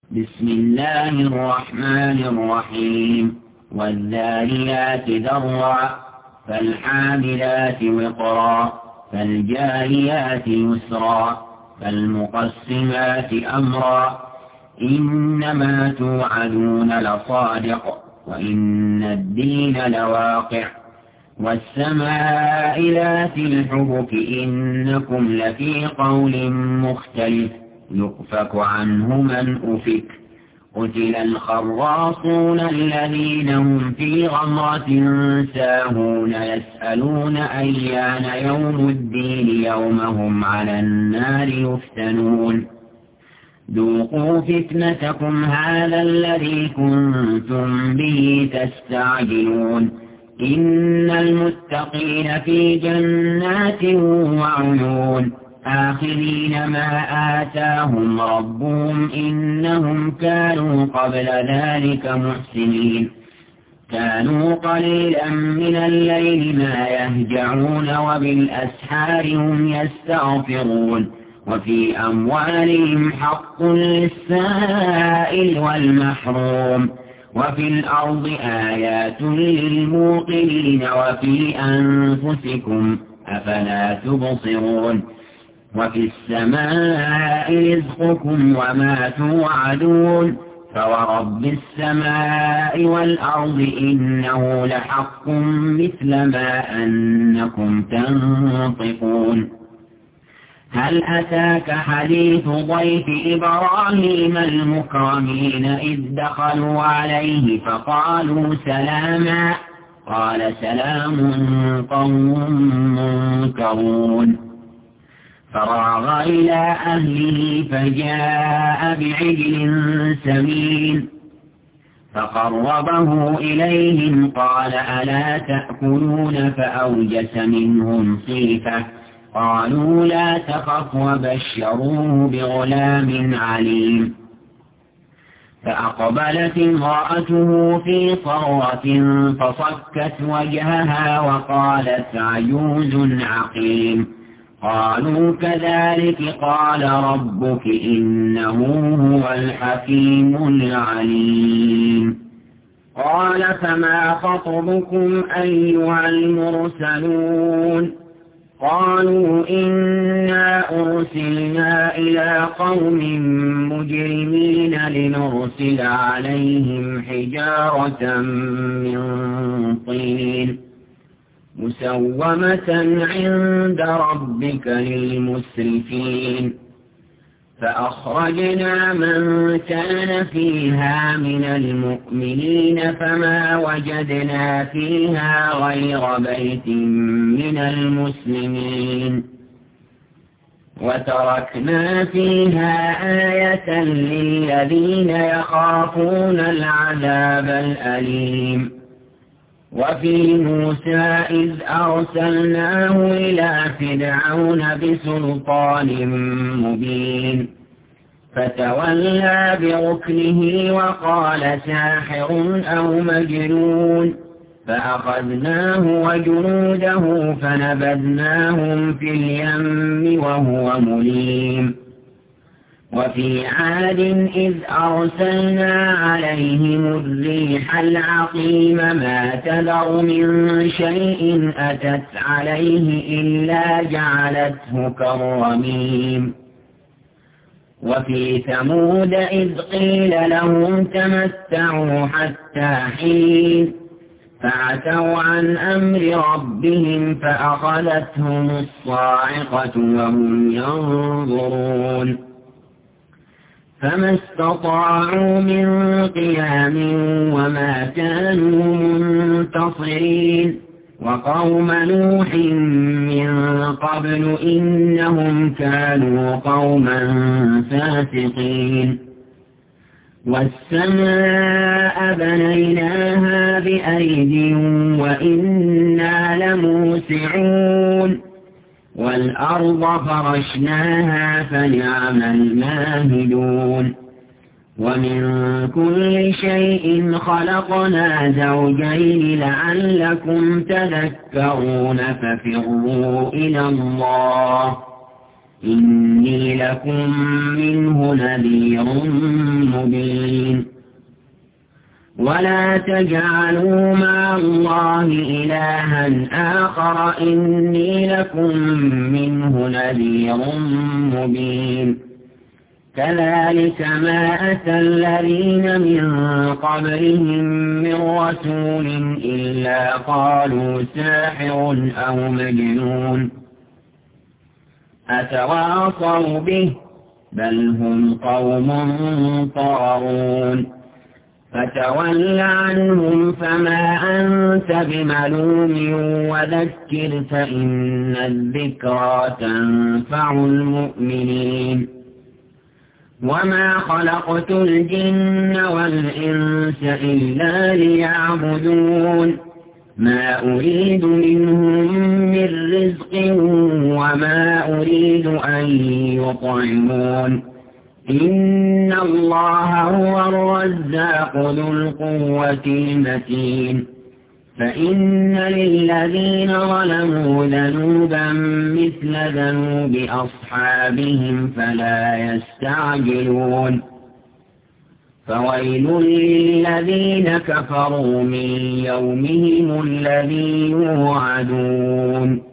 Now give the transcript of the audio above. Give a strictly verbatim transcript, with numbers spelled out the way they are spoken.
بسم الله الرحمن الرحيم والذاريات ذرعا فالحاملات وقرا فالجاريات يسرا فالمقسمات أمرا إنما توعدون لصادق وإن الدين لواقع والسماء ذات الحبك إنكم لفي قول مختلف يؤفك عنه من أفك قتل الخراصون الذين هم في غمرة ساهون يسألون أيان يوم الدين يوم هم على النار يفتنون ذوقوا فتنتكم هذا الذي كنتم به تستعجلون إن المتقين في جنات وعيون آخذين ما آتاهم ربهم إنهم كانوا قبل ذلك محسنين كانوا قليلا من الليل ما يهجعون وبالأسحار هم يستغفرون وفي أموالهم حق للسائل والمحروم وفي الأرض آيات للموقنين وفي أنفسكم أفلا تبصرون وفي السماء رزقكم وما توعدون فورب السماء والأرض إنه لحق مثل ما أنكم تنطقون هل أتاك حديث ضيف إبراهيم المكرمين إذ دخلوا عليه فقالوا سلاما قال سلام قوم منكرون فراغ إلى أهله فجاء بعجل سمين فقربه إليهم قال ألا تأكلون فأوجس منهم خيفة قالوا لا تخف وبشروه بغلام عليم فأقبلت امرأته في صرة فصكت وجهها وقالت عجوز عقيم قالوا كذلك قال ربك إنه هو الحكيم العليم قال فما خطبكم أيها المرسلون قالوا إنا أرسلنا إلى قوم مجرمين لنرسل عليهم حجارة من طين مسومة عند ربك للمسرفين فأخرجنا من كان فيها من المؤمنين فما وجدنا فيها غير بيت من المسلمين وتركنا فيها آية للذين يخافون العذاب الأليم وفي موسى إذ أرسلناه إلى فرعون بسلطان مبين فتولى بركنه وقال ساحر أو مجنون فأخذناه وجنوده فنبذناهم في اليم وهو مليم وفي عاد إذ أرسلنا عليهم الريح العقيم ما تذر من شيء أتت عليه إلا جعلته كالرميم وفي ثمود إذ قيل لهم تمتعوا حتى حين فعتوا عن أمر ربهم فأخذتهم الصاعقة وهم ينظرون فما استطاعوا من قيام وما كانوا منتصرين وقوم نوح من قبل إنهم كانوا قوما فاسقين والسماء بنيناها بأيد وإنا لموسعون والأرض فرشناها فنعم الماهدون ومن كل شيء خلقنا زوجين لعلكم تذكرون ففروا إلى الله إني لكم منه نذير مبين ولا تجعلوا مع الله إلها آخر إني لكم منه نذير مبين كذلك ما أتى الذين من قبلهم من رسول إلا قالوا ساحر أو مجنون أتواصوا به بل هم قوم طاغون فتول عنهم فما أنت بملوم وذكر فإن الذكرى تنفع المؤمنين وما خلقت الجن والإنس إلا ليعبدون ما أريد منهم من رزق وما أريد أن يطعمون إن الله هو الرزاق ذو القوة المتين فإن للذين ظلموا ذنوبا مثل ذنوب أصحابهم فلا يستعجلون فويل للذين كفروا من يومهم الذي يوعدون